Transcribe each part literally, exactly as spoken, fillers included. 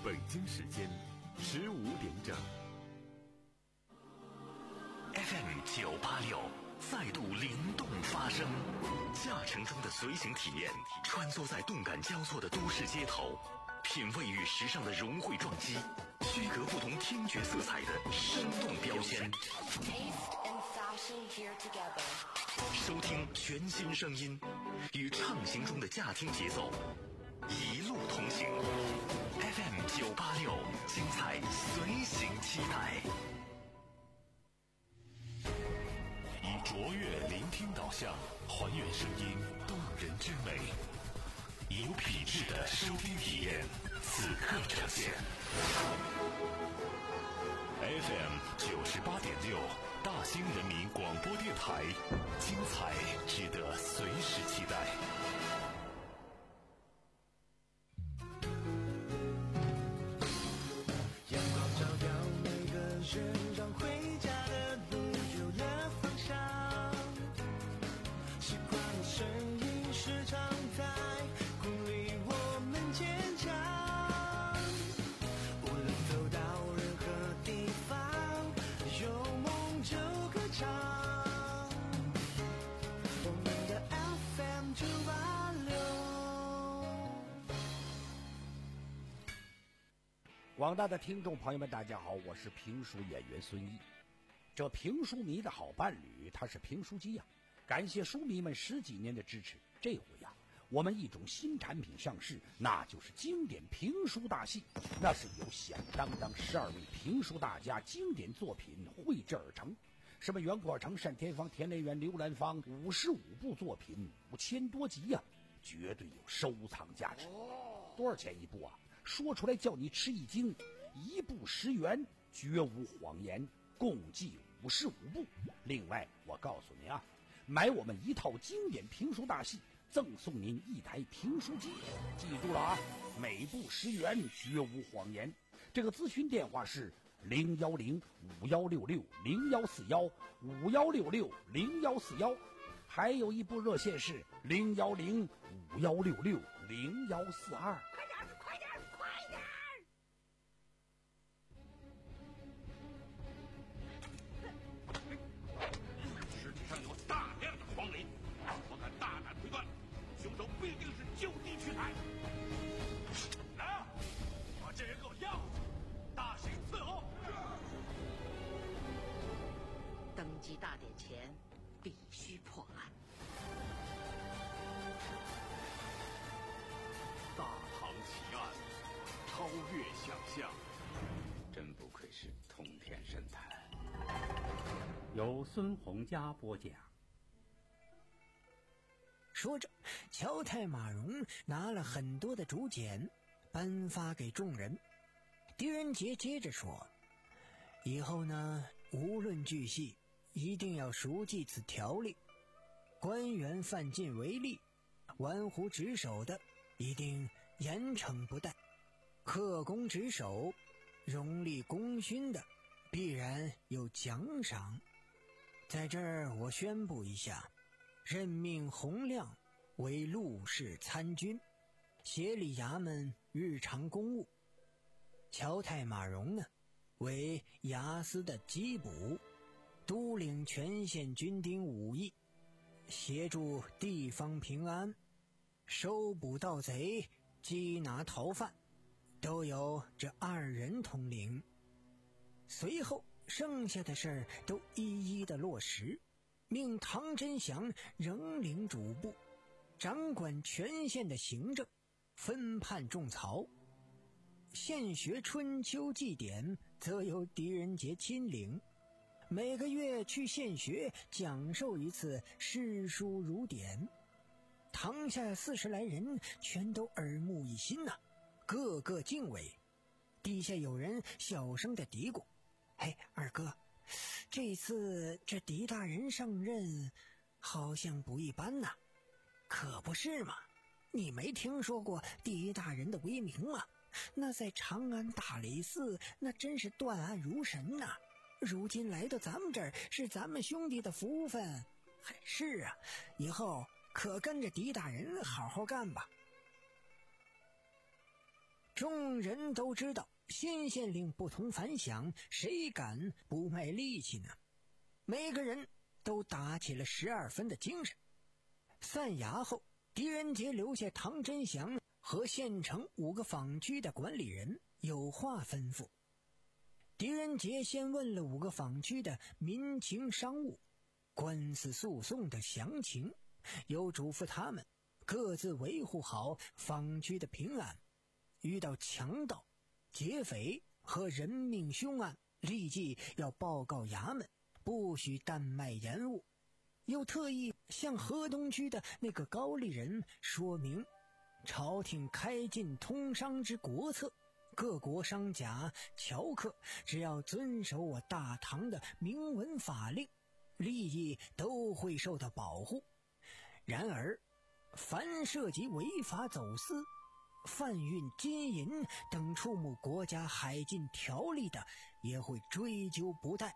北京时间十五点整。 F M 九八六再度灵动发声，驾乘中的随行体验，穿梭在动感交错的都市街头，品味与时尚的融汇撞击，区隔不同听觉色彩的生动标签。收听全新声音，与畅行中的驾听节奏，一路同行。F M 九八六，精彩随行期待。以卓越聆听导向，还原声音动人之美，以有品质的收听体验，此刻呈现。F M 九十八点六，大兴人民广播电台，精彩值得随时期待。 阳光照耀每个人，让回家的路有了方向。习惯的声音时常在鼓励我们坚强。无论走到任何地方，有梦就歌唱。我们的 F M 九八六。 广大的听众朋友们，大家好，我是评书演员孙毅。这评书迷的好伴侣，他是评书机呀、啊。感谢书迷们十几年的支持，这回呀、啊，我们一种新产品上市，那就是经典评书大戏。那是由响当当十二位评书大家经典作品绘制而成，什么袁阔成、单田芳、田连元、刘兰芳，五十五部作品，五千多集呀、啊，绝对有收藏价值。多少钱一部啊？说出来叫你吃一惊，一部十元，绝无谎言，共计五十五部。另外，我告诉您啊，买我们一套经典评书大戏，赠送您一台评书机。记住了啊，每部十元，绝无谎言。这个咨询电话是零幺零五幺六六零幺四幺五幺六六零幺四幺，还有一部热线是零幺零五幺六六零幺四二。 快点，快点，快点！ 尸体上有大量的黄磷，我敢大胆推断，凶手必定是就地取材。来啊，把这人给我押回去，大刑伺候。 登基大典前必须破案。 大唐奇案，超越想象，真不愧是通天神探。 由孙洪佳播讲。 说着，乔太马荣拿了很多的竹简颁发给众人。狄仁杰接着说，以后呢，无论剧戏，一定要熟记此条例，官员犯禁违例，玩忽职守的一定严惩不贷，恪公职守，荣立功勋的必然有奖赏。在这儿我宣布一下，任命洪亮为陆氏参军，协理衙门日常公务；乔太马荣呢，为衙司的缉捕，督领全县军丁武艺，协助地方平安，收捕盗贼，缉拿逃犯，都由这二人统领。随后剩下的事儿都一一的落实，命唐真祥仍领主簿，掌管全县的行政，分判种草。县学春秋祭典则由狄仁杰亲领，每个月去县学讲授一次诗书儒典。堂下四十来人全都耳目一新呐、啊，个个敬畏。底下有人小声的嘀咕：“嘿，二哥，这次这狄大人上任好像不一般呐。”“可不是嘛，你没听说过狄大人的威名吗？那在长安大理寺那真是断案如神呐。如今来到咱们这儿是咱们兄弟的福分。还是啊，以后可跟着狄大人好好干吧。” 众人都知道新县令不同凡响，谁敢不卖力气呢？每个人都打起了十二分的精神。散衙后，狄仁杰留下唐真祥和县城五个坊区的管理人有话吩咐。狄仁杰先问了五个坊区的民情商务、官司诉讼的详情，又嘱咐他们各自维护好坊区的平安，遇到强盗、劫匪和人命凶案，立即要报告衙门，不许怠慢延误。又特意向河东区的那个高丽人说明，朝廷开禁通商之国策，各国商贾、樵客只要遵守我大唐的明文法令，利益都会受到保护。然而，凡涉及违法走私、贩运金银等触目国家海禁条例的，也会追究不贷。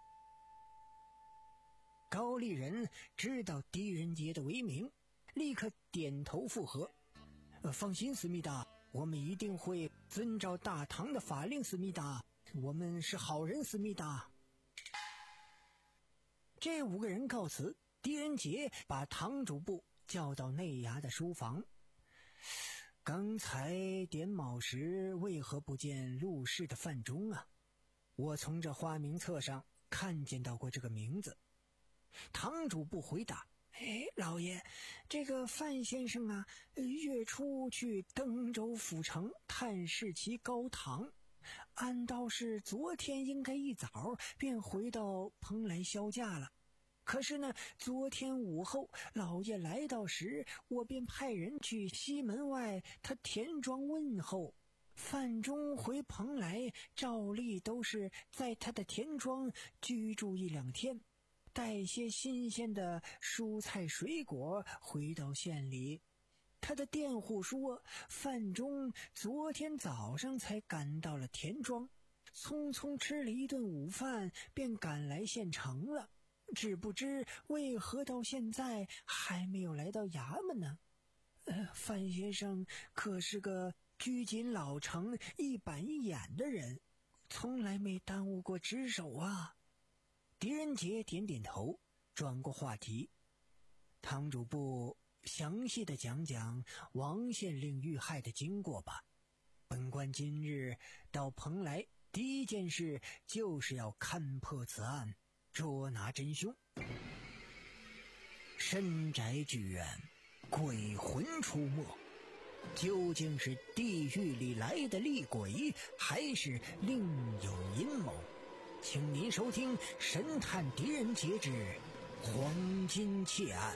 高丽人知道狄仁杰的为名，立刻点头附和。呃，放心，思密达，我们一定会遵照大唐的法令，思密达，我们是好人，思密达。这五个人告辞，狄仁杰把堂主簿叫到内衙的书房。刚才点卯时为何不见陆氏的范中啊？我从这花名册上看见到过这个名字。堂主簿回答：哎，老爷，这个范先生啊，月初去登州府城探视其高堂，按道是昨天应该一早便回到蓬莱销假了。可是呢，昨天午后老爷来到时，我便派人去西门外他田庄问候。范中回蓬莱，照例都是在他的田庄居住一两天，带些新鲜的蔬菜水果回到县里。他的佃户说，范中昨天早上才赶到了田庄，匆匆吃了一顿午饭便赶来县城了，只不知为何到现在还没有来到衙门呢？呃，范先生可是个拘谨老成、一板一眼的人，从来没耽误过值守啊。狄仁杰点点头，转过话题。堂主簿详细的讲讲王县令遇害的经过吧。本官今日到蓬莱，第一件事就是要勘破此案，捉拿真凶。深宅剧院，鬼魂出没，究竟是地狱里来的厉鬼，还是另有阴谋？请您收听《神探狄仁杰之黄金窃案》。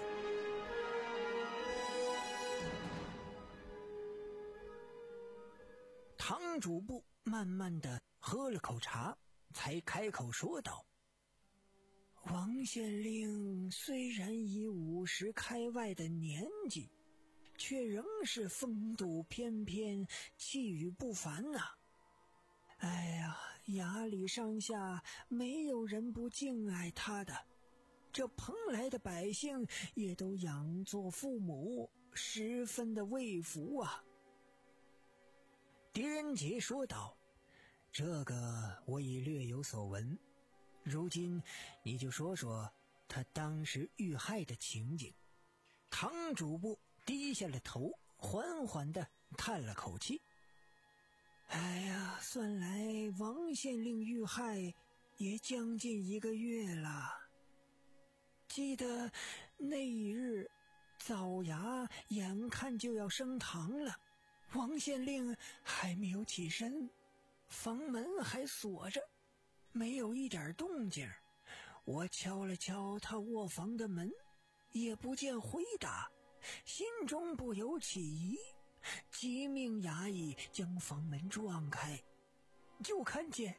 堂主簿慢慢的喝了口茶，才开口说道：王县令虽然已五十开外的年纪，却仍是风度翩翩，气宇不凡呐、啊。哎呀，衙里上下没有人不敬爱他的，这蓬莱的百姓也都仰作父母，十分的畏服啊。狄仁杰说道：这个我已略有所闻，如今你就说说他当时遇害的情景。堂主簿低下了头，缓缓地叹了口气。哎呀，算来王县令遇害也将近一个月了。记得那一日早衙眼看就要升堂了，王县令还没有起身，房门还锁着，没有一点动静。我敲了敲他卧房的门，也不见回答，心中不由起疑，急命衙役将房门撞开，就看见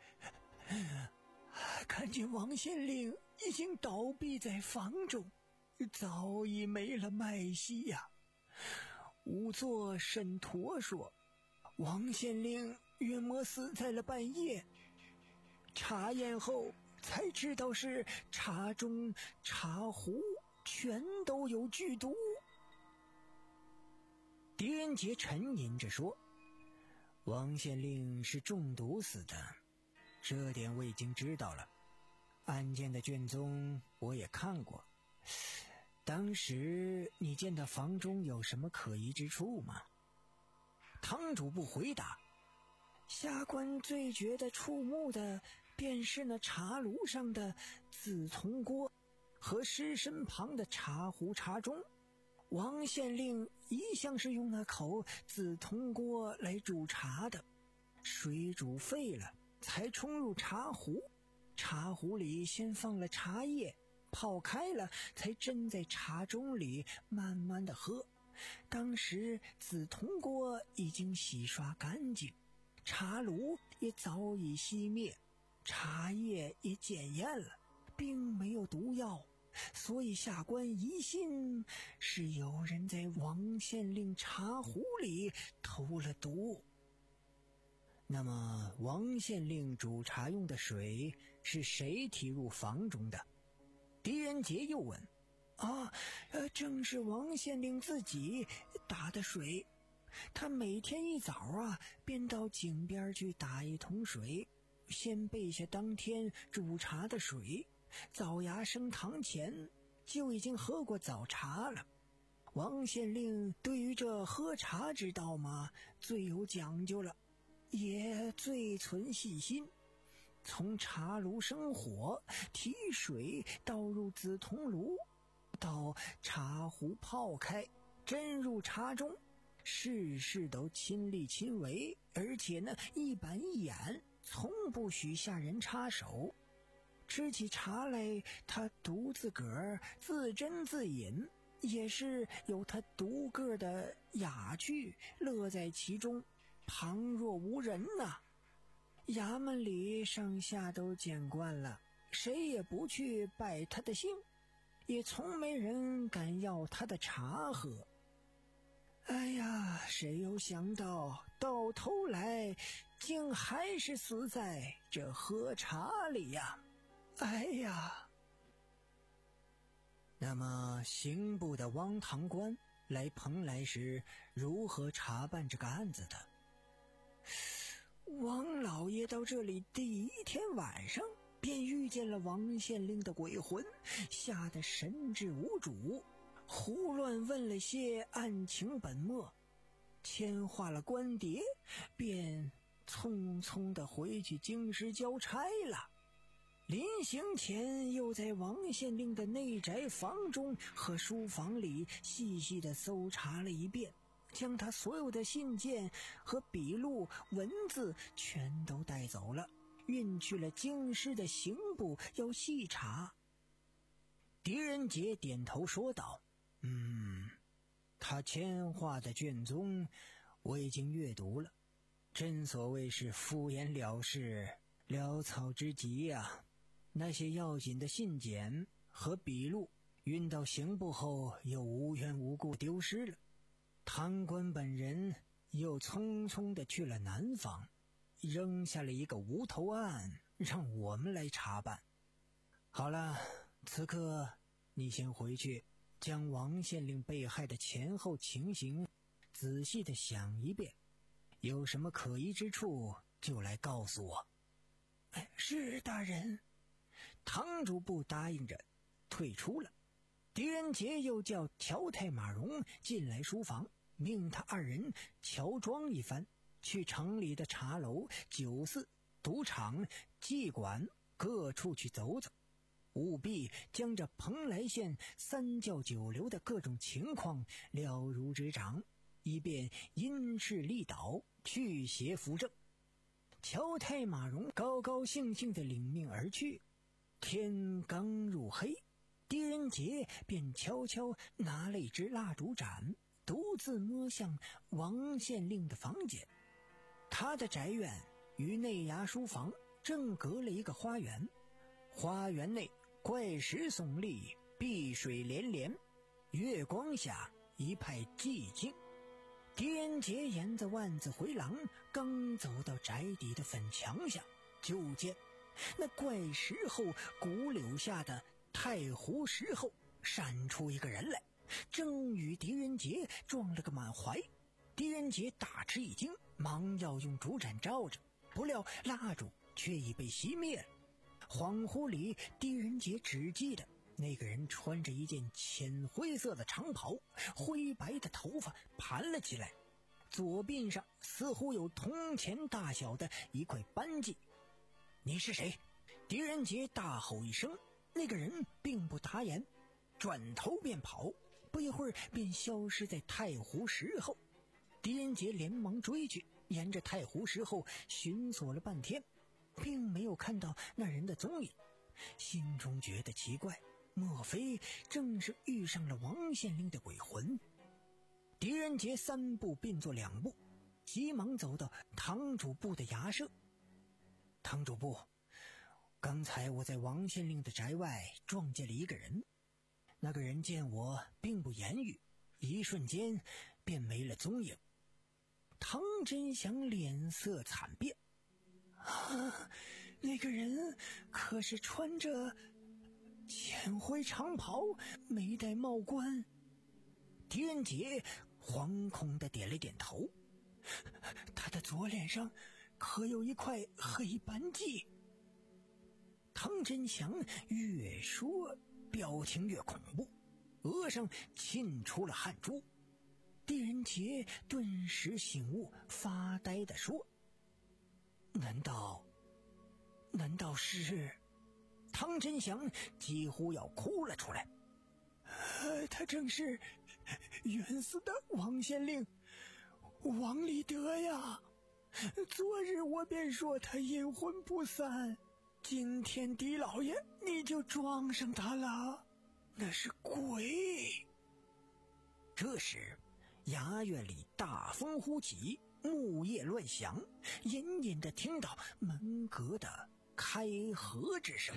看见王县令已经倒闭在房中，早已没了脉息呀、啊。仵作沈陀说，王县令约莫死在了半夜，查验后才知道是茶中茶壶全都有剧毒。狄仁杰沉吟着说， 王县令是中毒死的，这点我已经知道了。案件的卷宗我也看过。当时你见到房中有什么可疑之处吗？堂主不回答。下官最觉得触目的便是那茶炉上的紫铜锅和尸身旁的茶壶茶盅。王县令一向是用那口紫铜锅来煮茶的，水煮沸了才冲入茶壶，茶壶里先放了茶叶，泡开了才斟在茶盅里慢慢的喝。当时紫铜锅已经洗刷干净，茶炉也早已熄灭，茶叶也检验了，并没有毒药，所以下官疑心是有人在王县令茶壶里投了毒。那么王县令煮茶用的水是谁提入房中的？狄仁杰又问。啊，呃，正是王县令自己打的水。他每天一早啊，便到井边去打一桶水，先备下当天煮茶的水，早芽升堂前就已经喝过早茶了。王县令对于这喝茶之道嘛，最有讲究了，也最存细心。从茶炉生火，提水倒入紫铜炉，到茶壶泡开，斟入茶中，事事都亲力亲为，而且呢一板一眼，从不许下人插手。吃起茶来，他独自个儿自斟自饮，也是有他独个的雅趣，乐在其中，旁若无人呐、啊。衙门里上下都见惯了，谁也不去拜他的姓，也从没人敢要他的茶喝。哎呀，谁有想到到头来竟还是死在这喝茶里呀！哎呀！那么刑部的汪堂官来蓬莱时如何查办这个案子的？王老爷到这里第一天晚上便遇见了王县令的鬼魂，吓得神志无主，胡乱问了些案情本末，签划了官牒，便匆匆地回去京师交差了。临行前又在王县令的内宅房中和书房里细细地搜查了一遍，将他所有的信件和笔录文字全都带走了，运去了京师的刑部要细查。狄仁杰点头说道：嗯，他签划的卷宗我已经阅读了，真所谓是敷衍了事，潦草之极呀、啊。那些要紧的信件和笔录运到刑部后又无缘无故丢失了，堂官本人又匆匆地去了南方，扔下了一个无头案让我们来查办。好了，此刻你先回去将王县令被害的前后情形仔细地想一遍，有什么可疑之处就来告诉我。哎，是大人。堂主不答应着退出了。狄仁杰又叫乔太马荣进来书房，命他二人乔装一番，去城里的茶楼、酒肆、赌场、妓馆各处去走走，务必将这蓬莱县三教九流的各种情况了如指掌，以便因势利导，去邪扶正。乔太马荣高高兴兴地领命而去。天刚入黑，狄仁杰便悄悄拿了一支蜡烛盏，独自摸向王县令的房间。他的宅院与内衙书房正隔了一个花园，花园内怪石耸立，碧水连连，月光下一派寂静。狄仁杰沿着万子回廊刚走到宅邸的粉墙下，就见那怪石后古柳下的太湖石后闪出一个人来，正与狄仁杰撞了个满怀。狄仁杰大吃一惊， 忙要用竹盏照着，不料蜡烛却已被熄灭了。恍惚里，狄仁杰只记得那个人穿着一件浅灰色的长袍，灰白的头发盘了起来，左鬓上似乎有铜钱大小的一块斑迹。你是谁？狄仁杰大吼一声，那个人并不答言，转头便跑，不一会儿便消失在太湖石后。狄仁杰连忙追去，沿着太湖石后寻索了半天，并没有看到那人的踪影，心中觉得奇怪，莫非正是遇上了王县令的鬼魂？狄仁杰三步并作两步，急忙走到堂主部的衙舍。堂主部，刚才我在王县令的宅外撞见了一个人，那个人见我并不言语，一瞬间便没了踪影。唐真祥脸色惨变，啊，那个人可是穿着浅灰长袍，没戴帽冠？狄仁杰惶恐地点了点头，他的左脸上可有一块黑斑迹？唐真祥越说表情越恐怖，额上沁出了汗珠。狄仁杰顿时醒悟，发呆地说：难道难道是……唐真祥几乎要哭了出来。呃、他正是冤死的王县令王立德呀！昨日我便说他阴魂不散，今天狄老爷你就撞上他了，那是鬼。这时衙院里大风呼起，木叶乱响，隐隐地听到门阁的开合之声。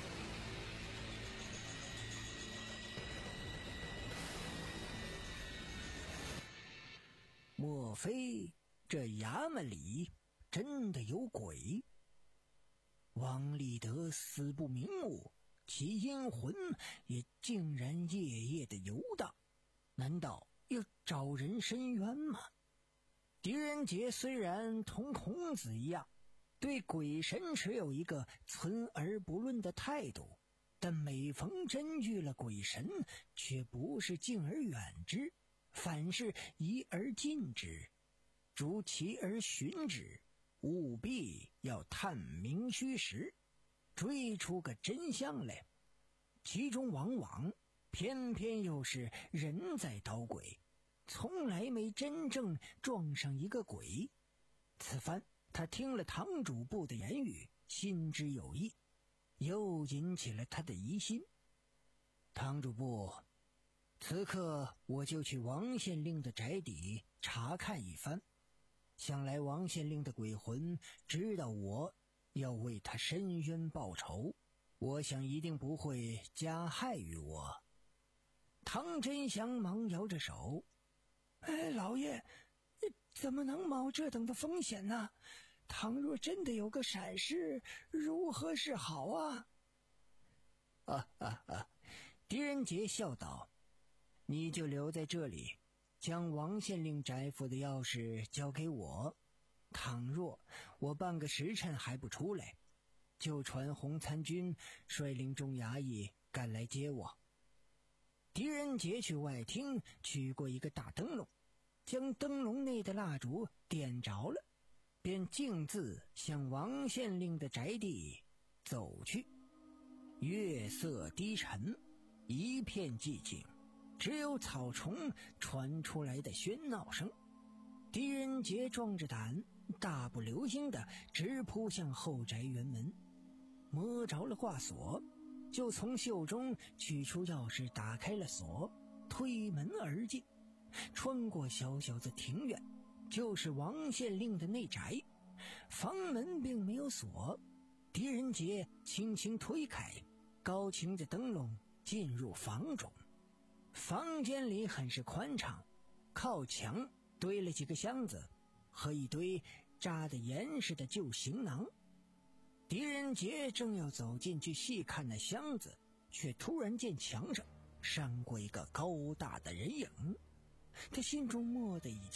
莫非这衙门里真的有鬼？王立德死不瞑目，其阴魂也竟然夜夜的游荡，难道要找人伸冤吗？狄仁杰虽然同孔子一样对鬼神持有一个存而不论的态度，但每逢真遇了鬼神，却不是敬而远之，反是疑而近之，逐其而寻之，务必要探明虚实，追出个真相来。其中往往偏偏又是人在捣鬼，从来没真正撞上一个鬼。此番他听了堂主部的言语，心知有意，又引起了他的疑心。堂主部，此刻我就去王县令的宅邸查看一番，想来王县令的鬼魂知道我要为他伸冤报仇，我想一定不会加害于我。唐真祥忙摇着手：哎，老爷怎么能冒这等的风险呢？倘若真的有个闪失，如何是好啊？啊啊啊！狄仁杰笑道：你就留在这里，将王县令宅府的钥匙交给我，倘若我半个时辰还不出来，就传洪参军率领众衙役赶来接我。狄仁杰去外厅取过一个大灯笼，将灯笼内的蜡烛点着了，便径自向王县令的宅地走去。月色低沉，一片寂静，只有草丛传出来的喧闹声。狄仁杰壮着胆，大步流星地直扑向后宅园门，摸着了挂锁，就从袖中取出钥匙打开了锁，推门而进。穿过小小的庭院，就是王县令的内宅，房门并没有锁。狄仁杰轻轻推开，高擎着灯笼进入房中。房间里很是宽敞，靠墙堆了几个箱子和一堆扎得严实的旧行囊。狄仁杰正要走进去细看那箱子，却突然见墙上闪过一个高大的人影。他心中蓦地一惊，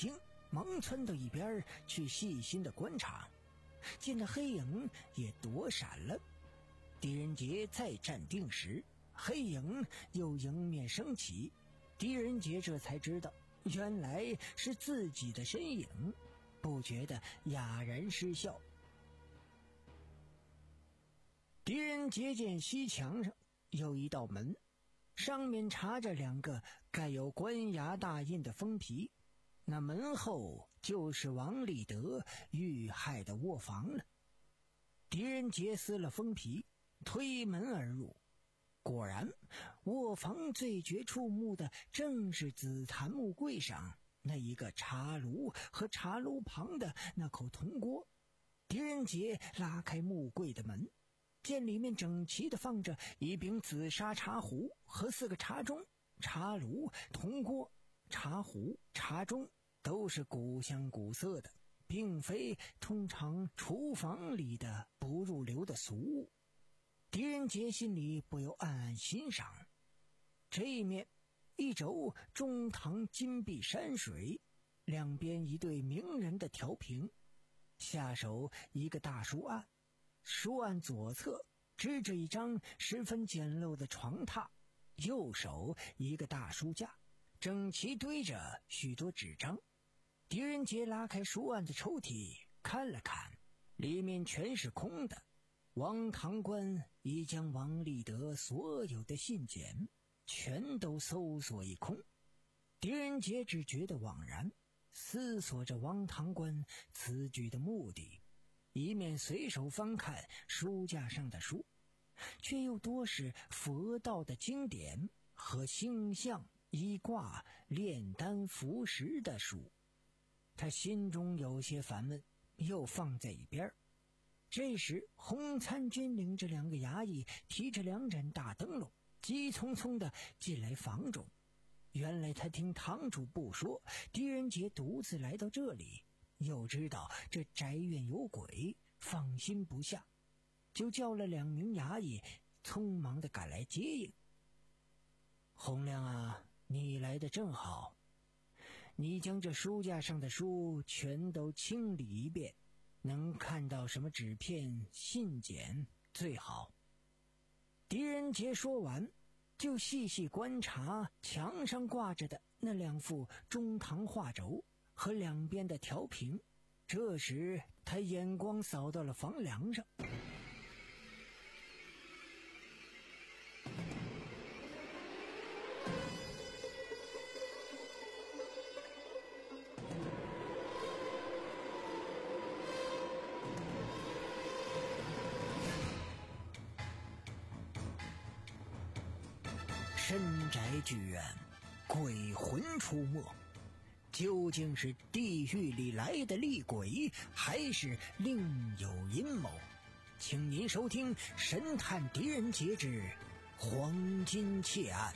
忙窜到一边去细心的观察，见那黑影也躲闪了。狄仁杰再站定时，黑影又迎面升起，狄仁杰这才知道原来是自己的身影，不觉得哑然失笑。狄仁杰见西墙上有一道门，上面插着两个盖有官衙大印的封皮，那门后就是王立德遇害的卧房了。狄仁杰撕了封皮，推门而入，果然卧房最觉触目的正是紫檀木柜上那一个茶炉和茶炉旁的那口铜锅。狄仁杰拉开木柜的门，见里面整齐地放着一柄紫砂茶壶和四个茶盅，茶炉、铜锅、茶壶、茶盅都是古香古色的，并非通常厨房里的不入流的俗物。狄仁杰心里不由暗暗欣赏，这一面一轴中堂金碧山水，两边一对名人的调屏，下手一个大书案，书案左侧支着一张十分简陋的床榻，右手一个大书架，整齐堆着许多纸张。狄仁杰拉开书案的抽屉看了看，里面全是空的。王堂官已将王立德所有的信件全都搜索一空。狄仁杰只觉得惘然，思索着王堂官此举的目的，一面随手翻看书架上的书，却又多是佛道的经典和星象、医卦、炼丹服食的书。他心中有些烦闷，又放在一边。这时洪参军领着两个衙役提着两盏大灯笼，急匆匆地进来房中。原来他听堂主不说狄仁杰独自来到这里，又知道这宅院有鬼，放心不下，就叫了两名衙役匆忙地赶来接应。洪亮啊，你来得正好，你将这书架上的书全都清理一遍，能看到什么纸片、信笺最好。狄仁杰说完，就细细观察墙上挂着的那两幅中堂画轴和两边的条屏。这时他眼光扫到了房梁上，深宅剧院，鬼魂出没，究竟是地狱里来的厉鬼，还是另有阴谋？请您收听《神探狄仁杰之黄金窃案》。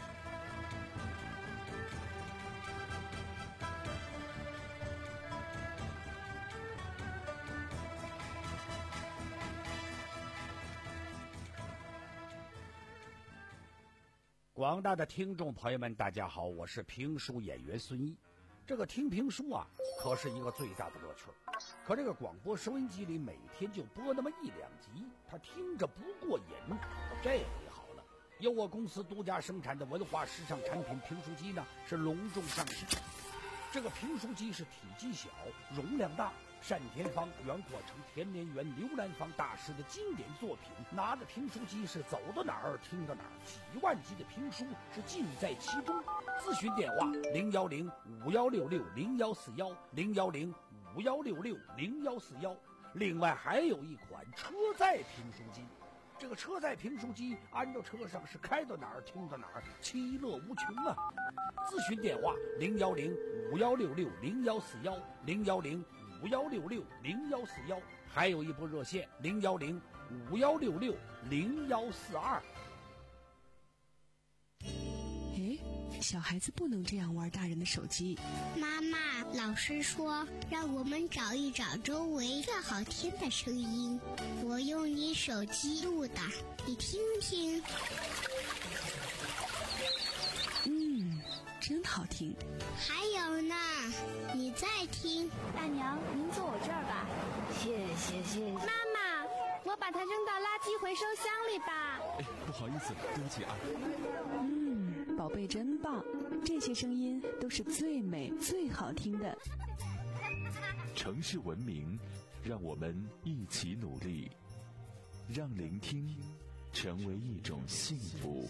广大的听众朋友们大家好，我是评书演员孙一。这个听评书啊可是一个最大的乐趣，可这个广播收音机里每天就播那么一两集，他听着不过瘾。这回好了，由我公司独家生产的文化时尚产品评书机呢是隆重上市。这个评书机是体积小，容量大，单田芳、袁阔成、田连元、刘兰芳大师的经典作品，拿着评书机是走到哪儿听到哪儿，几万集的评书是尽在其中。咨询电话零幺零五幺六六零幺四幺零幺零五幺六六零幺四幺。另外还有一款车载评书机，这个车载评书机安到车上是开到哪儿听到哪儿，其乐无穷啊！咨询电话零幺零五幺六六零幺四幺零幺零五幺六六零幺四幺，还有一部热线零幺零五幺六六零幺四二。 哎，小孩子不能这样玩大人的手机。 妈妈，老师说让我们找一找周围最好听的声音，我用你手机录的，你听听。 嗯， 真好听。 还有呢，你再听。 大娘，您坐我这儿吧。 谢谢谢谢。 妈妈，我把它扔到垃圾回收箱里吧。 哎，不好意思，对不起啊。 嗯，宝贝真棒，这些声音都是最美最好听的。 城市文明，让我们一起努力，让聆听成为一种幸福。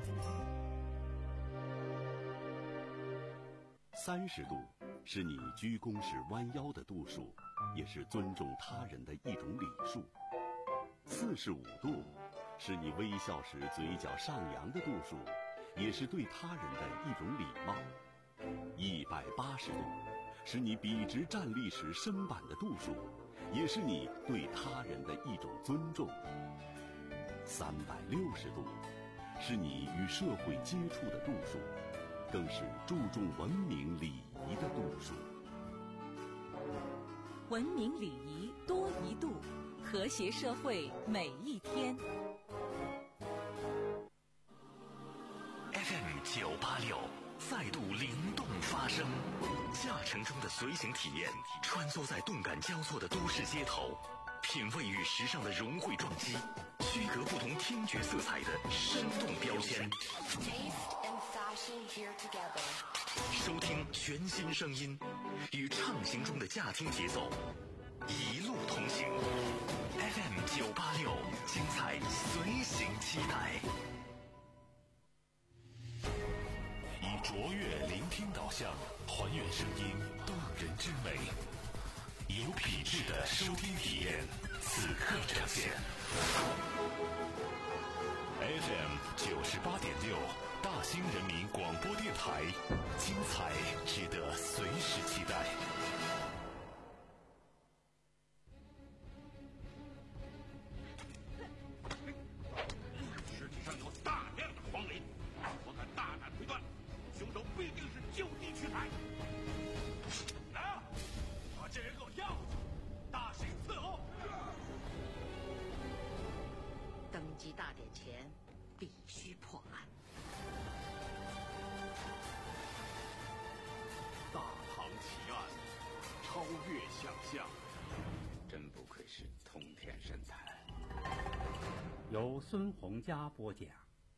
三十度是你鞠躬时弯腰的度数，也是尊重他人的一种礼数。四十五度是你微笑时嘴角上扬的度数，也是对他人的一种礼貌。一百八十度是你笔直站立时身板的度数，也是你对他人的一种尊重。三百六十度是你与社会接触的度数，更是注重文明礼仪的度数。 文明礼仪多一度，和谐社会每一天。 F M 九八六再度灵动发声，驾乘中的随行体验，穿梭在动感交错的都市街头，品味与时尚的融汇撞击，区隔不同听觉色彩的生动标签。收听全新声音，与畅行中的驾听节奏，一路同行。F M 九八六，精彩随行期待。以卓越聆听导向，还原声音动人之美，有品质的收听体验，此刻呈现。F M 九十八点六，大兴人民广播电台，精彩值得随时期待。 尸体上有大量的黄磷，我敢大胆推断，凶手必定是就地取材。来，把这人给我押回去，大刑伺候。 登基大典前必须破案。 大唐奇案，超越想象，真不愧是通天神探。 由孙洪佳播讲。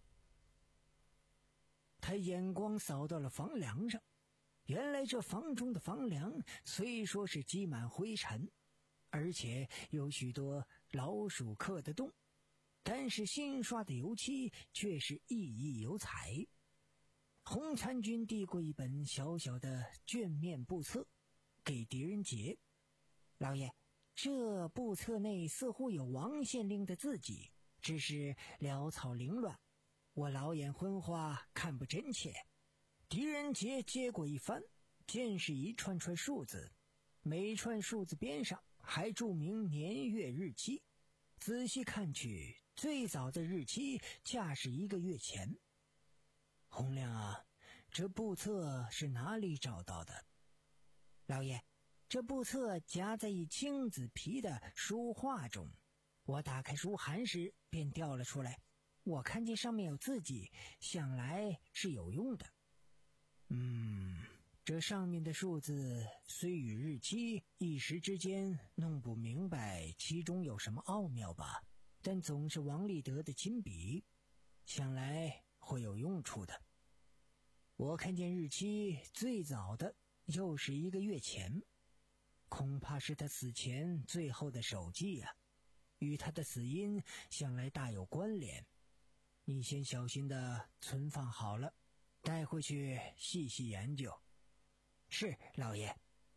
他眼光扫到了房梁上，原来这房中的房梁虽说是积满灰尘，而且有许多老鼠刻的洞，但是新刷的油漆却是熠熠有彩。洪参军递过一本小小的卷面簿册给狄仁杰，老爷，这簿册内似乎有王县令的字迹，只是潦草凌乱，我老眼昏花，看不真切。狄仁杰接过一翻，见是一串串数字，每串数字边上还注明年月日期，仔细看去，最早的日期恰是一个月前。洪亮啊，这簿册是哪里找到的？老爷，这簿册夹在一青紫皮的书画中，我打开书函时便调了出来，我看见上面有字迹，想来是有用的。嗯，这上面的数字虽与日期一时之间弄不明白其中有什么奥妙吧，但总是王立德的亲笔，想来会有用处的。我看见日期最早的又是一个月前，恐怕是他死前最后的手记啊，与他的死因想来大有关联。你先小心的存放好了，带回去细细研究。是，老爷。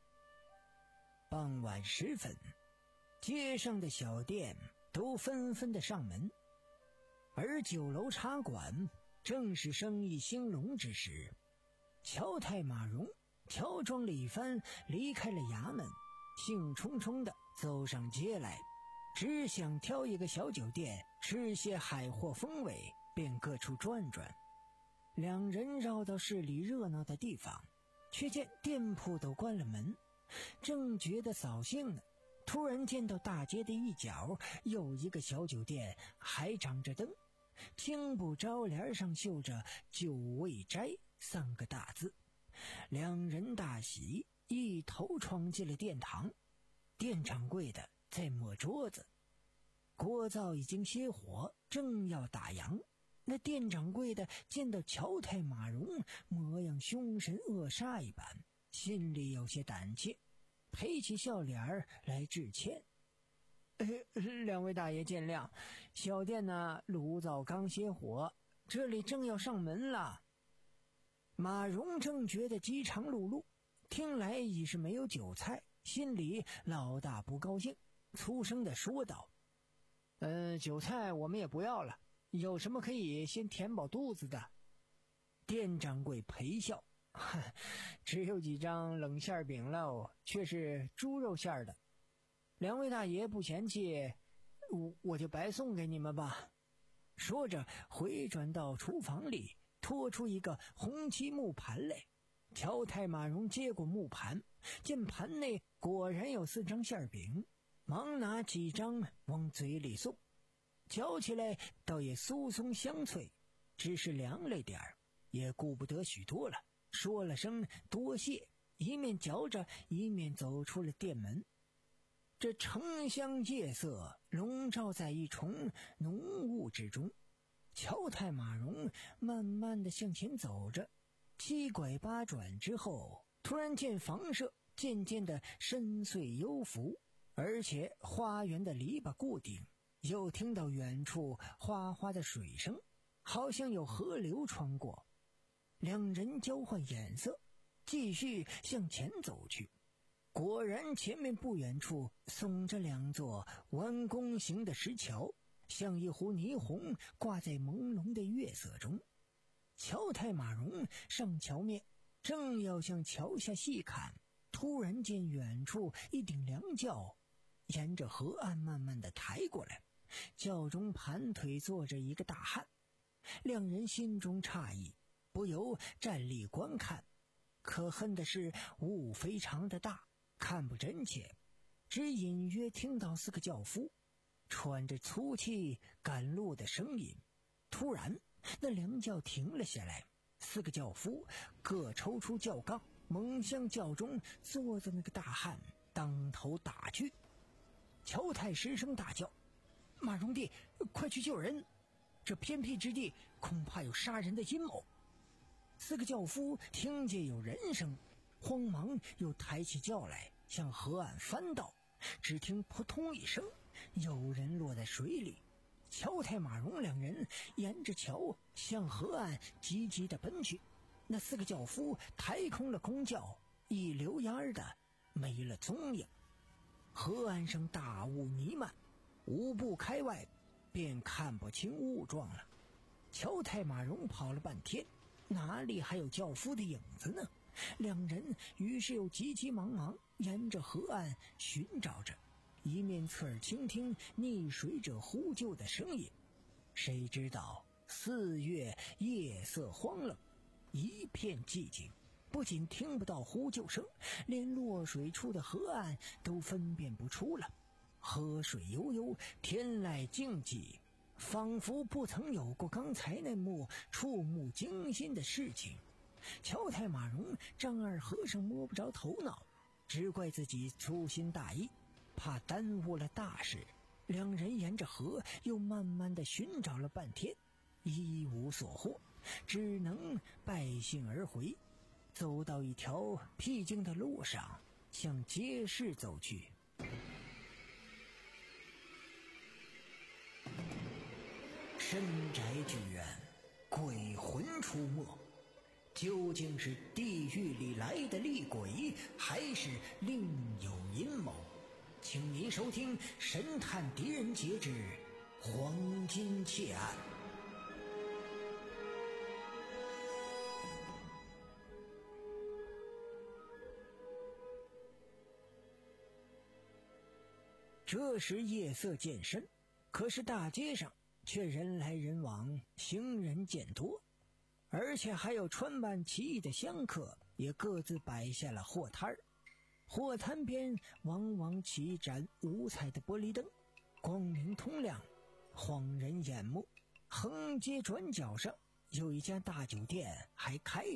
傍晚时分，街上的小店都纷纷的上门，而酒楼茶馆正是生意兴隆之时。乔太马荣乔装了一番，离开了衙门，兴冲冲的走上街来，只想挑一个小酒店吃些海货风味，便各处转转。两人绕到市里热闹的地方，却见店铺都关了门，正觉得扫兴呢，突然见到大街的一角有一个小酒店还长着灯，青布招帘上绣着九味斋三个大字。两人大喜，一头闯进了殿堂。店掌柜的在抹桌子，锅灶已经熄火，正要打烊。那店掌柜的见到乔太马荣模样凶神恶煞一般，心里有些胆怯，陪起笑脸儿来致歉。呃，两位大爷见谅，小店呢炉灶刚熄火，这里正要上门了。马荣正觉得饥肠辘辘，听来已是没有酒菜，心里老大不高兴，粗声地说道：呃，酒菜我们也不要了，有什么可以先填饱肚子的？店掌柜陪笑，只有几张冷馅饼喽，却是猪肉馅的。两位大爷不嫌弃，我我就白送给你们吧。说着回转到厨房里，拖出一个红漆木盘来。乔太马荣接过木盘，见盘内果然有四张馅饼，忙拿几张往嘴里送，嚼起来倒也酥松香脆，只是凉了点儿，也顾不得许多了，说了声多谢，一面嚼着一面走出了店门。这城乡夜色笼罩在一重浓雾之中，乔太马荣慢慢地向前走着，七拐八转之后，突然见房舍渐渐的深邃幽浮，而且花园的篱笆固定，又听到远处哗哗的水声，好像有河流穿过。两人交换眼色，继续向前走去。果然前面不远处耸着两座弯弓形的石桥，像一壶霓虹挂在朦胧的月色中。乔太马荣上桥面，正要向桥下细看，突然见远处一顶凉轿沿着河岸慢慢地抬过来，轿中盘腿坐着一个大汉。两人心中诧异，不由站立观看。可恨的是雾非常的大，看不真切，只隐约听到四个轿夫喘着粗气赶路的声音。突然那凉轿停了下来，四个轿夫各抽出轿杠，猛向轿中坐着那个大汉当头打去。乔太失声大叫：马荣弟，快去救人，这偏僻之地恐怕有杀人的阴谋。四个轿夫听见有人声，慌忙又抬起轿来向河岸翻倒，只听扑通一声，有人落在水里。乔太马荣两人沿着桥向河岸急急地奔去，那四个轿夫抬空了空轿，一溜烟儿的没了踪影。河岸上大雾弥漫，五步开外便看不清雾状了。乔太马荣跑了半天，哪里还有轿夫的影子呢？两人于是又急急忙忙沿着河岸寻找着，一面侧耳倾听溺水者呼救的声音。谁知道四月夜色荒冷，一片寂静，不仅听不到呼救声，连落水处的河岸都分辨不出了。河水悠悠，天籁静寂，仿佛不曾有过刚才那幕触目惊心的事情。乔太马荣张二和尚摸不着头脑，只怪自己粗心大意，怕耽误了大事。两人沿着河又慢慢地寻找了半天，一无所获，只能败兴而回。走到一条僻静的路上，向街市走去。深宅剧院，鬼魂出没，究竟是地狱里来的厉鬼，还是另有阴谋？请您收听《神探狄仁杰之黄金窃案》。这时夜色渐深，可是大街上却人来人往，行人渐多，而且还有穿扮奇异的香客也各自摆下了货摊儿。货摊边往往起一盏五彩的玻璃灯，光明通亮，晃人眼目。横街转角上有一家大酒店还开着，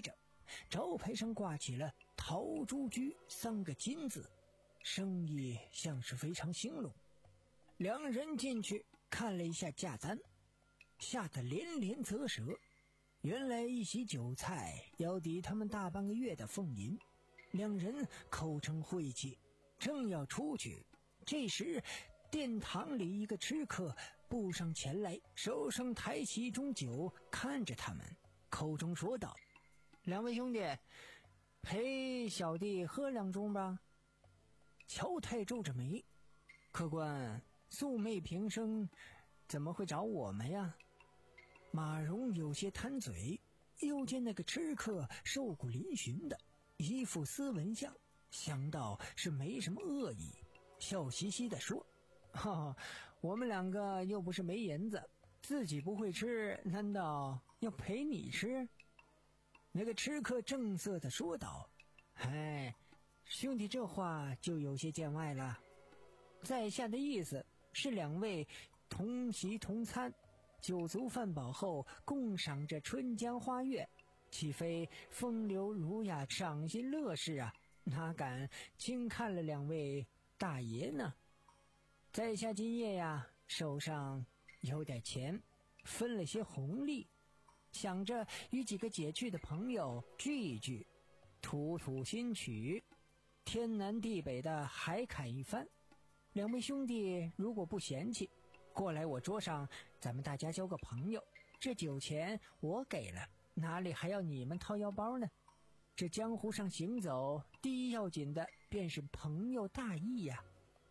招牌上挂起了陶朱居三个金字，生意像是非常兴隆。两人进去看了一下价单，吓得连连啧舌。原来一席酒菜要抵他们大半个月的俸银，两人口称晦气，正要出去，这时殿堂里一个吃客步上前来，手上抬起一盅酒，看着他们，口中说道：“两位兄弟，陪小弟喝两盅吧。”乔太皱着眉：“客官，素昧平生，怎么会找我们呀？”马蓉有些贪嘴，又见那个吃客瘦骨嶙峋的，一副斯文相，想到是没什么恶意，笑嘻嘻地说：“哈哈，我们两个又不是没银子，自己不会吃，难道要陪你吃？”那个吃客正色地说道：“哎，兄弟这话就有些见外了。在下的意思是两位同席同餐，酒足饭饱后共赏这春江花月，岂非风流儒雅，赏心乐事啊？哪敢轻看了两位大爷呢？在下今夜呀，手上有点钱，分了些红利，想着与几个解去的朋友聚一聚，吐吐新曲，天南地北的海侃一番。两位兄弟如果不嫌弃，过来我桌上，咱们大家交个朋友，这酒钱我给了，哪里还要你们掏腰包呢？这江湖上行走，第一要紧的便是朋友大义呀。”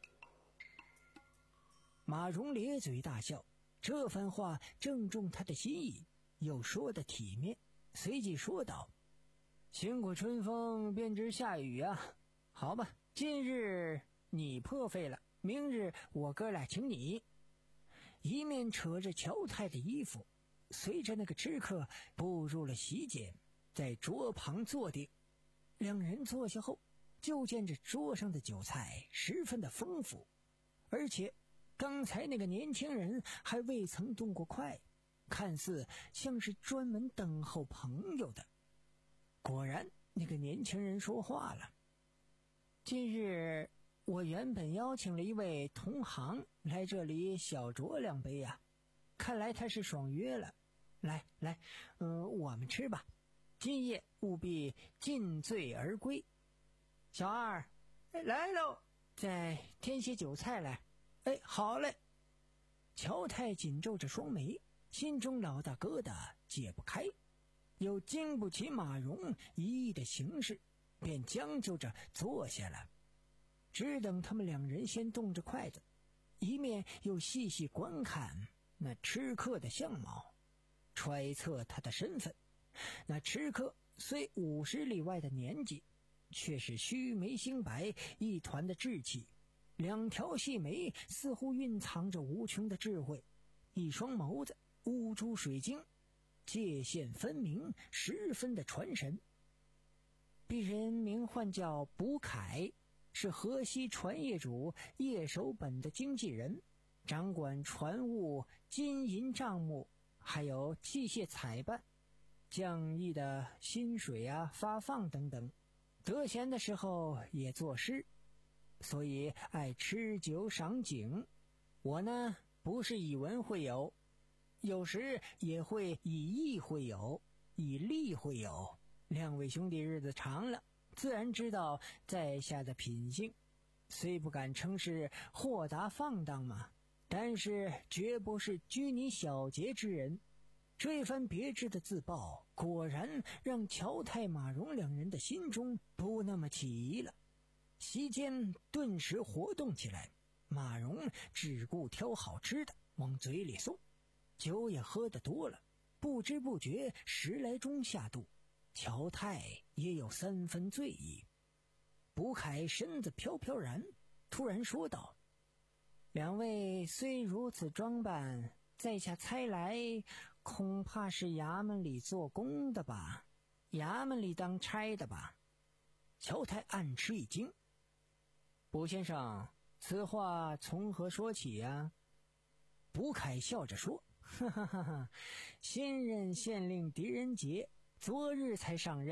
马蓉咧嘴大笑，这番话正中他的心意，又说得体面，随即说道：“晴过春风便知下雨啊，好吧，今日你破费了，明日我哥俩请你。”一面扯着乔太的衣服，随着那个吃客步入了席间，在桌旁坐定。两人坐下后，就见这桌上的酒菜十分的丰富，而且刚才那个年轻人还未曾动过筷，看似像是专门等候朋友的。果然，那个年轻人说话了：“今日我原本邀请了一位同行来这里小酌两杯呀、啊，看来他是爽约了。来来，嗯、呃，我们吃吧，今夜务必尽醉而归。小二，来喽，再添些酒菜来。哎，好嘞。”乔太紧皱着双眉，心中老大疙瘩解不开，又经不起马蓉一意的行事，便将就着坐下了。只等他们两人先动着筷子，一面又细细观看那吃客的相貌，揣测他的身份。那吃客虽五十里外的年纪，却是须眉星白，一团的稚气，两条细眉似乎蕴藏着无穷的智慧，一双眸子乌珠水晶，界限分明，十分的传神。鄙人名唤叫卜凯，是河西船业主叶守本的经纪人，掌管船务、金银账目，还有器械采办、匠役的薪水啊、发放等等。得闲的时候也作诗，所以爱吃酒赏景。我呢，不是以文会友，有时也会以义会友，以利会友。两位兄弟日子长了，自然知道在下的品性，虽不敢称是豁达放荡嘛，但是绝不是拘泥小节之人。这番别致的自曝，果然让乔太马蓉两人的心中不那么起疑了。席间顿时活动起来，马蓉只顾挑好吃的往嘴里送，酒也喝得多了，不知不觉十来盅下肚，乔太也有三分醉意。卜凯身子飘飘然，突然说道：“两位虽如此装扮，在下猜来恐怕是衙门里做工的吧，衙门里当差的吧？”乔太暗吃一惊：“卜先生，此话从何说起呀？”卜凯笑着说：“哈哈哈哈，新任县令狄仁杰昨日才上任，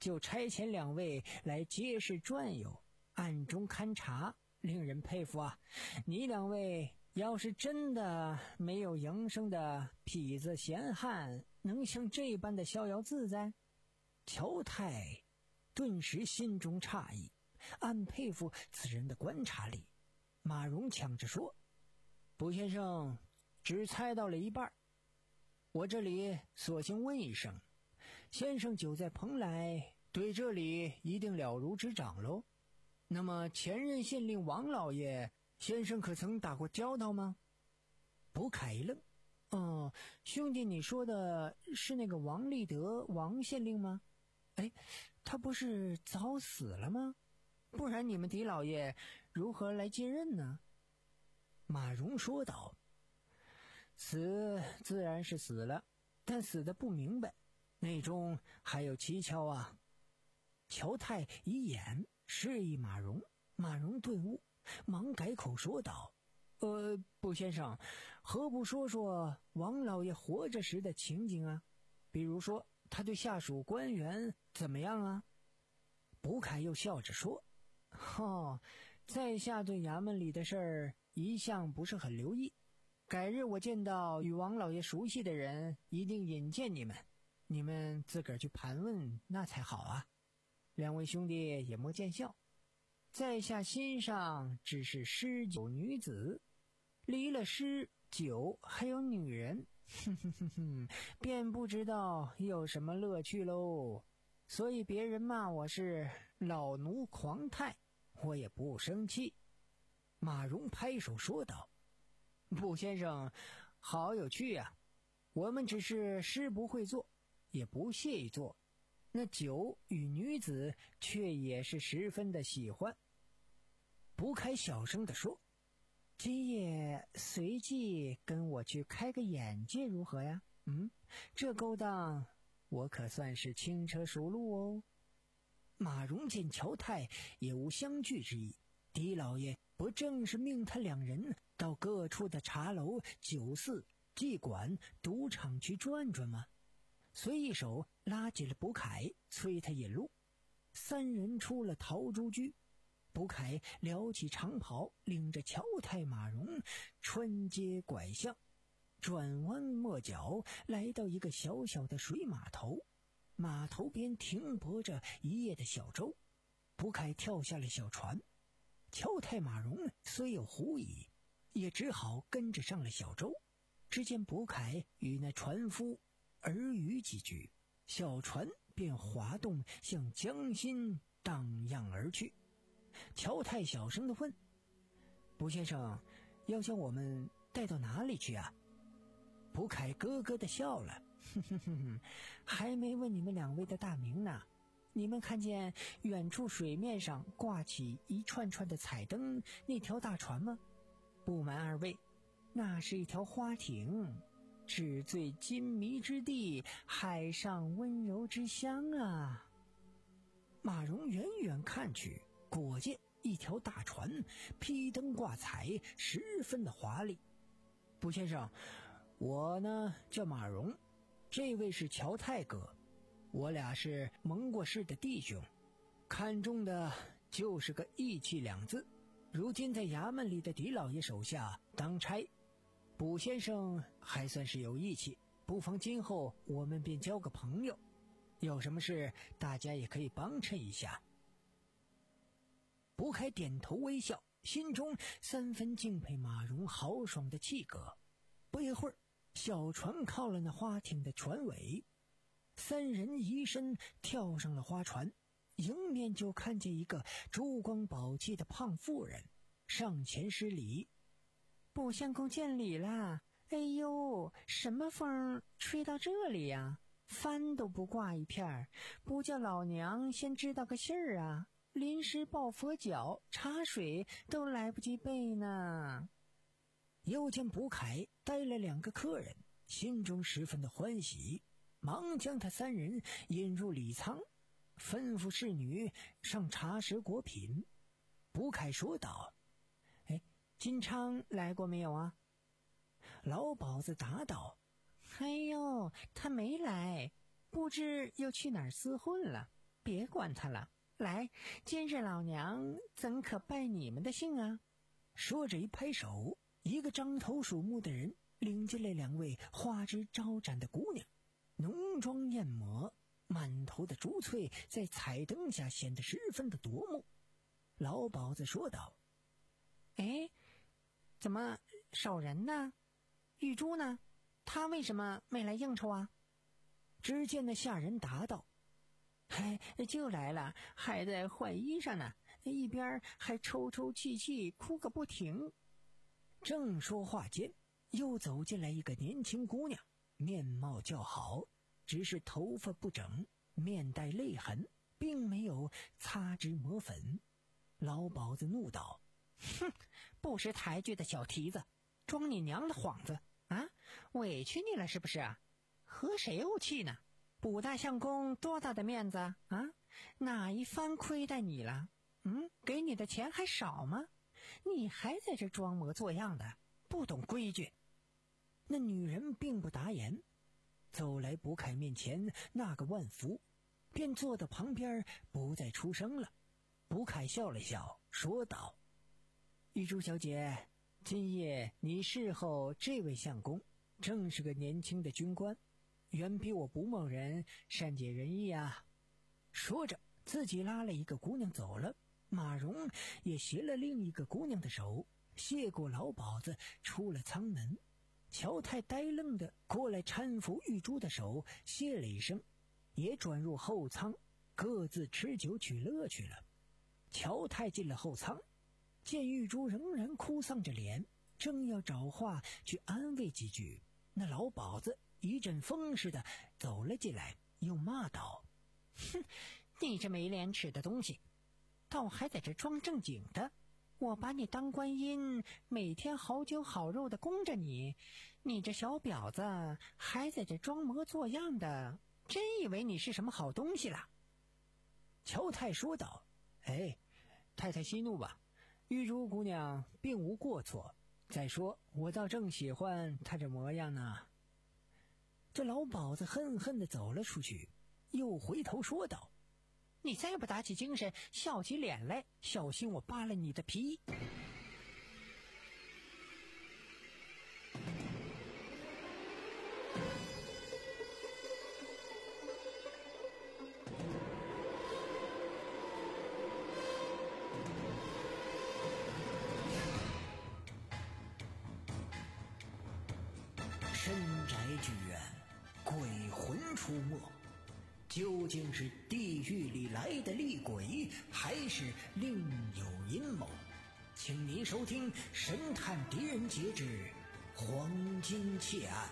就差遣两位来街市转悠，暗中勘察，令人佩服啊！你两位要是真的没有营生的痞子闲汉，能像这般的逍遥自在？乔太顿时心中诧异，暗佩服此人的观察力。马荣抢着说：卜先生只猜到了一半，我这里索性问一声，先生久在蓬莱，对这里一定了如指掌喽。那么前任县令王老爷，先生可曾打过交道吗？卜凯一愣，哦，兄弟，你说的是那个王立德王县令吗？哎，他不是早死了吗？不然你们狄老爷如何来接任呢？马荣说道：死自然是死了，但死得不明白，内中还有蹊跷啊。乔太一眼示意马荣，马荣顿悟，忙改口说道：呃，卜先生，何不说说王老爷活着时的情景啊？比如说他对下属官员怎么样啊？卜凯又笑着说：哦，在下对衙门里的事儿一向不是很留意，改日我见到与王老爷熟悉的人，一定引荐你们，你们自个儿去盘问那才好啊。两位兄弟也莫见笑，在下心上只是诗酒女子，离了诗酒还有女人，哼哼哼哼，便不知道有什么乐趣喽。所以别人骂我是老奴狂态，我也不生气。马荣拍手说道：卜先生好有趣啊，我们只是诗不会做，也不屑于做，那酒与女子却也是十分的喜欢。卜凯小声地说：今夜随即跟我去开个眼界如何呀？嗯，这勾当我可算是轻车熟路哦。马荣见乔太也无相拒之意，狄老爷不正是命他两人到各处的茶楼、酒肆、妓馆、赌场去转转吗？随一手拉起了卜凯，催他引路。三人出了陶朱居，卜凯撩起长袍，领着乔太、马荣穿街拐巷，转弯抹角，来到一个小小的水码头。码头边停泊着一叶的小舟，卜凯跳下了小船。乔太、马荣虽有狐疑，也只好跟着上了小舟。只见卜凯与那船夫耳语几句，小船便滑动向江心荡漾而去。乔太小声地问：卜先生，要将我们带到哪里去啊？卜凯咯咯地笑了，哼哼哼，还没问你们两位的大名呢。你们看见远处水面上挂起一串串的彩灯那条大船吗？不瞒二位，那是一条花艇，纸醉金迷之地，海上温柔之乡啊。马荣远远看去，果见一条大船，披灯挂彩，十分的华丽。卜先生，我呢叫马荣，这位是乔太哥，我俩是蒙过世的弟兄，看中的就是个义气两字。如今在衙门里的狄老爷手下当差，卜先生还算是有义气，不妨今后我们便交个朋友，有什么事大家也可以帮衬一下。卜凯点头微笑，心中三分敬佩马荣豪爽的气格。不一会儿，小船靠了那花艇的船尾，三人移身跳上了花船，迎面就看见一个珠光宝气的胖妇人上前施礼：卜相公见礼啦！哎呦，什么风吹到这里呀？帆都不挂一片，不叫老娘先知道个信儿啊！临时抱佛脚，茶水都来不及备呢。又见卜凯带了两个客人，心中十分的欢喜，忙将他三人引入礼舱，吩咐侍女上茶食果品。卜凯说道：哎，金昌来过没有啊？老鸨子答道：哎呦，他没来，不知又去哪儿厮混了。 别管他了，来，今日老娘怎可拜你们的姓啊？说着一拍手，一个獐头鼠目的人领进来两位花枝招展的姑娘，浓妆艳抹，满头的珠翠在彩灯下显得十分的夺目。老鸨子说道：哎，怎么少人呢？玉珠呢？他为什么没来应酬啊？只见那下人答道：嗨，就来了，还在换衣裳呢，一边还抽抽泣泣哭个不停。正说话间，又走进来一个年轻姑娘，面貌较好，只是头发不整，面带泪痕，并没有擦脂抹粉。老鸨子怒道：哼，不识抬举的小蹄子，装你娘的幌子啊！委屈你了是不是啊？和谁怄气呢？卜大相公多大的面子啊？哪一番亏待你了？嗯，给你的钱还少吗？你还在这装模作样的，不懂规矩。那女人并不答言，走来卜凯面前那个万福，便坐到旁边不再出声了。卜凯笑了笑，说道：玉珠小姐，今夜你侍候这位相公，正是个年轻的军官，远比我卜某人善解人意啊。说着自己拉了一个姑娘走了，马蓉也携了另一个姑娘的手，谢过老鸨子，出了舱门。乔太呆愣的过来搀扶玉珠的手，谢了一声，也转入后舱，各自吃酒取乐去了。乔太进了后舱，见玉珠仍然哭丧着脸，正要找话去安慰几句，那老鸨子一阵风似的走了进来，又骂道：哼，你这没廉耻的东西，倒还在这装正经的，我把你当观音，每天好酒好肉的供着你，你这小婊子还在这装模作样的，真以为你是什么好东西了？乔太说道：哎，太太息怒吧，玉珠姑娘并无过错，再说我倒正喜欢她这模样呢。这老鸨子恨恨地走了出去，又回头说道：你再不打起精神，笑起脸来，小心我扒了你的皮。深宅剧院，鬼魂出没，究竟是地狱里来的厉鬼，还是另有阴谋？请您收听《神探狄仁杰之黄金窃案》。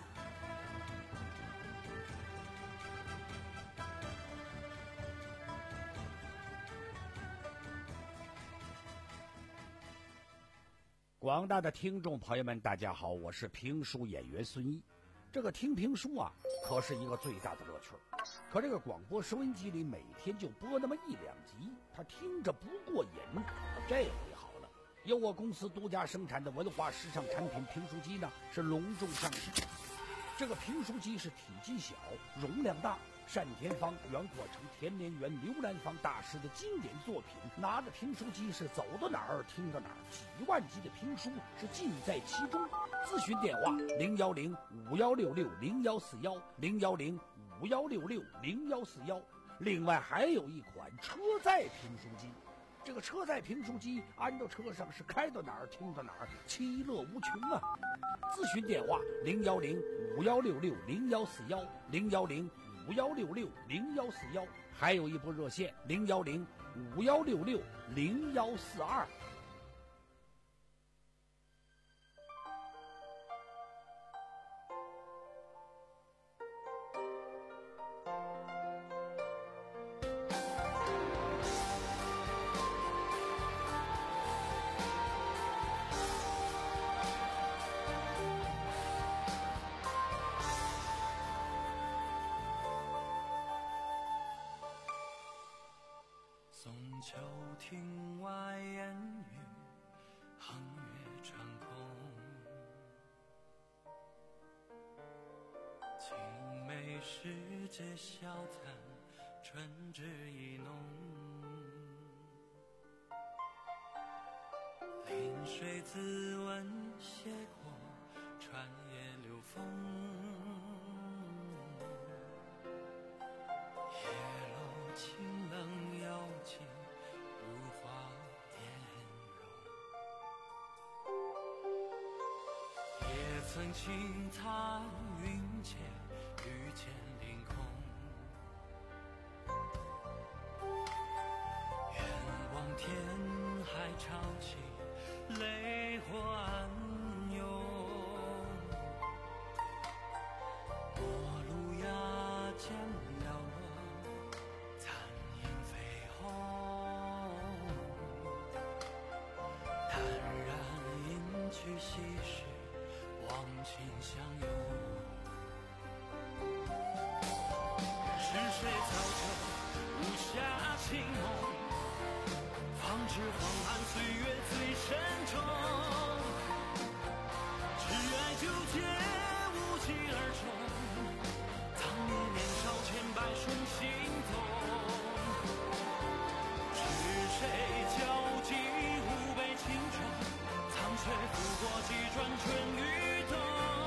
广大的听众朋友们，大家好，我是评书演员孙一。这个听评书啊，可是一个最大的乐趣。可这个广播收音机里每天就播那么一两集，他听着不过瘾。这回好了，由我公司独家生产的文化时尚产品评书机呢，是隆重上市。这个评书机是体积小，容量大，单田芳、袁阔成、田连元、刘兰芳大师的经典作品。拿着评书机是走到哪儿听到哪儿，几万集的评书是尽在其中。咨询电话零幺零五幺六六零幺四幺零幺零五幺六六零幺四幺。另外还有一款车载评书机，这个车载评书机安到车上是开到哪儿听到哪儿，其乐无穷啊！咨询电话零幺零五幺六六零幺四幺零幺零五幺六六零幺四幺，还有一部热线零幺零五幺六六零幺四二。 秋亭外烟雨，横越长空。青梅时节笑谈春枝一浓，临水自问斜过，船也流风。夜楼清冷摇起如花颜容，也曾轻踏云间，遇见凌空。远望天海潮起，泪或暗涌。陌路崖间寥落，残影飞红。淡然隐去昔时，忘情相拥。是谁造就无暇情梦？方知荒寒岁月最深重。挚爱纠结无疾而终，藏念年少千百瞬心动。是谁交集无悲情重？苍雪拂过几转春雨冬。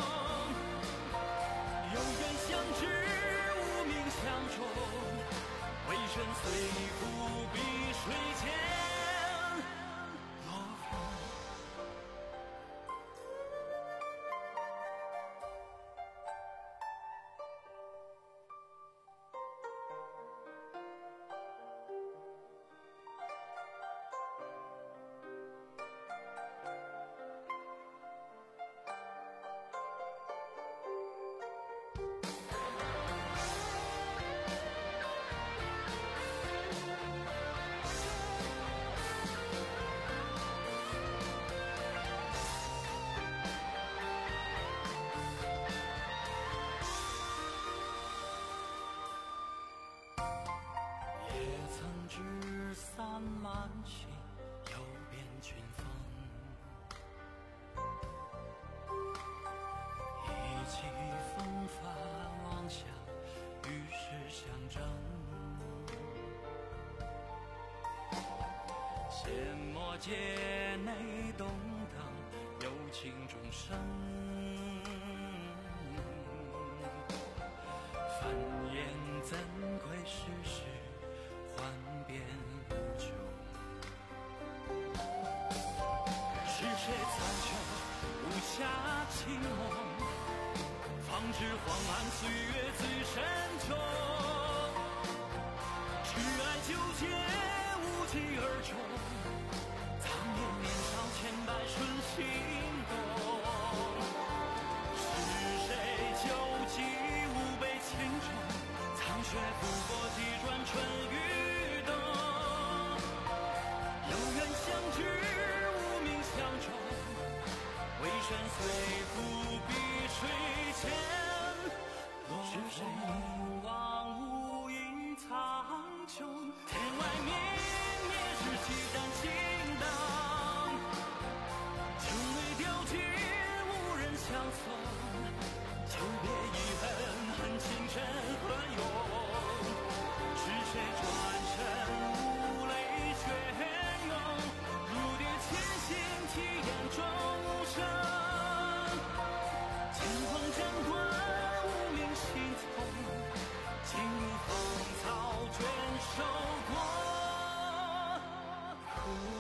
有缘相知无名相中，为身随不比水间。满心游遍群峰，一起风发望向与世相争。阡陌界内动荡，有情众生。繁言怎愧世事，幻变无穷。是谁残缺无暇情梦？方知荒安岁月最深重。挚爱纠结无疾而终，藏念年少千百瞬心动。是谁纠集无悲情重？苍雪拂过几转春雨冬。有缘相知无名相中，为身随不比水间落是谁一望无垠苍穹，天外泯灭是几盏情灯。酒泪凋尽无人相送，久别遗恨恨情深何用？是谁转身无泪血涌？如蝶潜心体验终生。千峰斩断无名心痛，经历风草卷收过苦。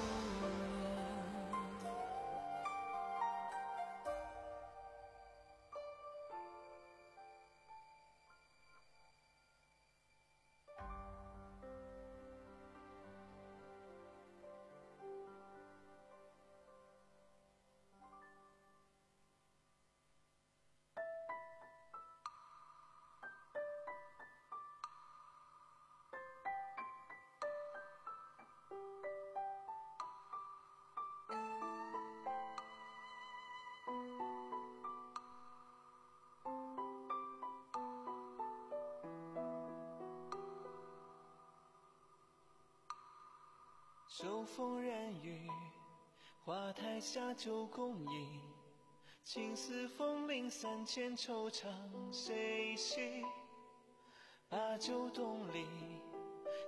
秋风染雨，花台下酒共饮，青丝风铃三千惆怅谁系？把酒东篱，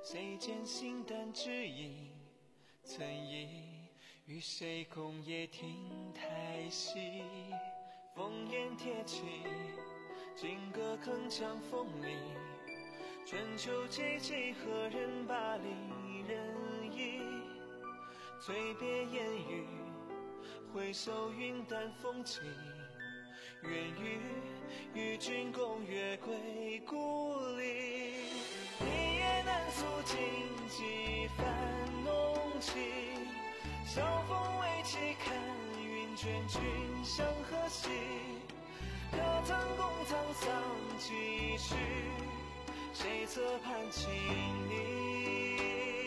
谁见形单指引，曾以与谁共夜听台戏，烽烟铁骑，金戈铿锵锋利，春秋节气，何人把离人忆？醉别烟雨，回首云淡风轻，愿与与君共月归故里。一夜难诉荆棘泛浓气，晓风微起，看云卷君向何西？可曾共沧桑几许？谁侧畔轻昵？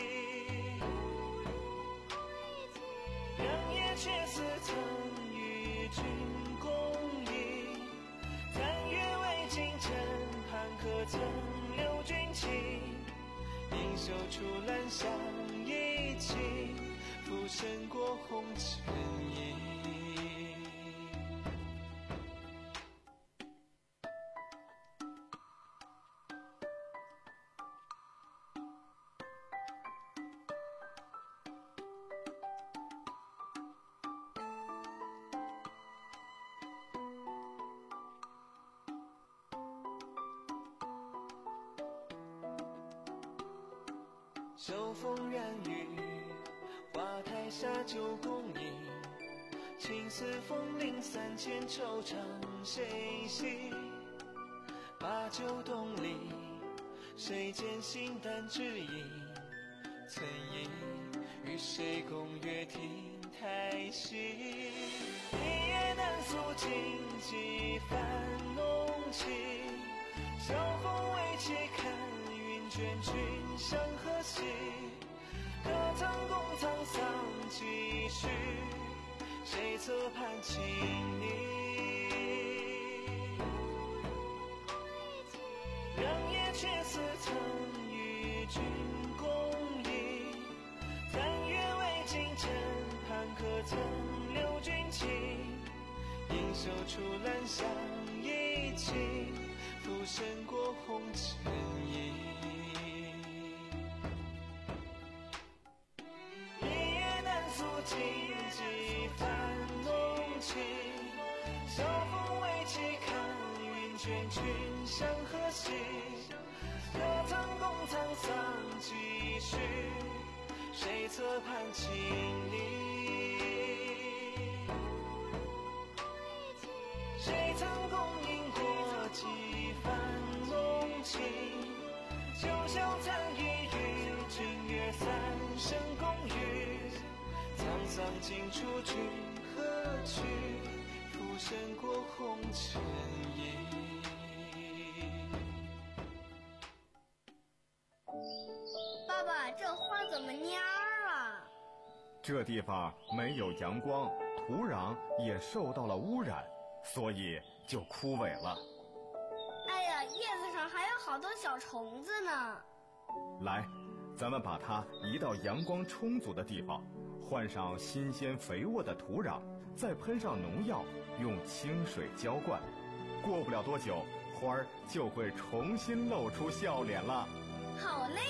良夜却似曾与君共饮，残月未尽，枕畔可曾留君情？盈袖处兰香一起，浮生过红尘影。秋风染雨，花台下酒共饮，青丝风铃三千，惆怅谁系？把酒东篱，谁见形单指引，曾以与谁共月听台戏？一夜难诉荆棘泛浓气，晓风微起，看云卷君向何西？可曾共沧桑几许？谁侧畔轻昵？良夜却似曾与君共饮，残月未尽，枕畔可曾留君情？盈袖处兰香一起，浮生过红尘影。一夜难诉荆棘泛浓气，晓风微起，看云卷君向何西？可曾共沧桑几许？谁侧畔轻昵？谁曾共饮过几番浓情？九霄残雨与君月三生共语，沧桑尽处君何去？浮生过红尘影。 爸爸，这花怎么蔫了？ 这地方没有阳光，土壤也受到了污染，所以就枯萎了。 哎呀，叶子上还有好多小虫子呢。 来，咱们把它移到阳光充足的地方，换上新鲜肥沃的土壤，再喷上农药，用清水浇灌。过不了多久，花儿就会重新露出笑脸了。 好嘞！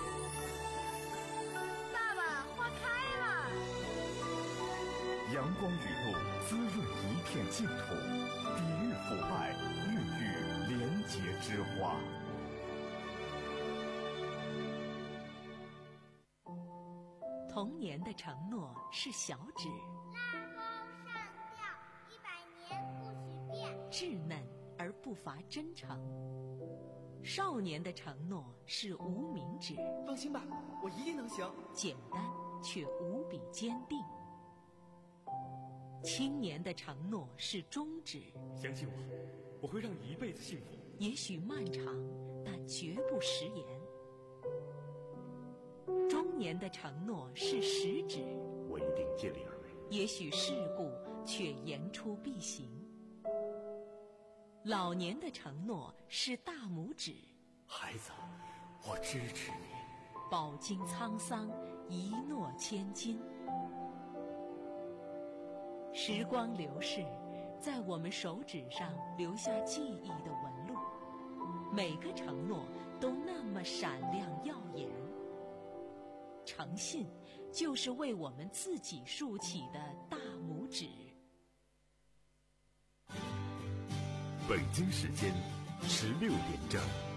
爸爸，花开了！ 阳光雨露滋润一片净土，抵御腐败，孕育廉洁之花。 童年的承诺是小指， 拉钩上吊，一百年不许变， 稚嫩而不乏真诚。少年的承诺是无名指， 放心吧，我一定能行。 简单却无比坚定。青年的承诺是中指， 相信我，我会让你一辈子幸福。 也许漫长，但绝不食言。中年的承诺是食指， 我一定尽力而为。 也许世故，却言出必行。老年的承诺是大拇指， 孩子，我支持你。 饱经沧桑，一诺千金。时光流逝，在我们手指上留下记忆的纹路，每个承诺都那么闪亮耀眼。 诚信，就是为我们自己竖起的大拇指。 北京时间十六点整。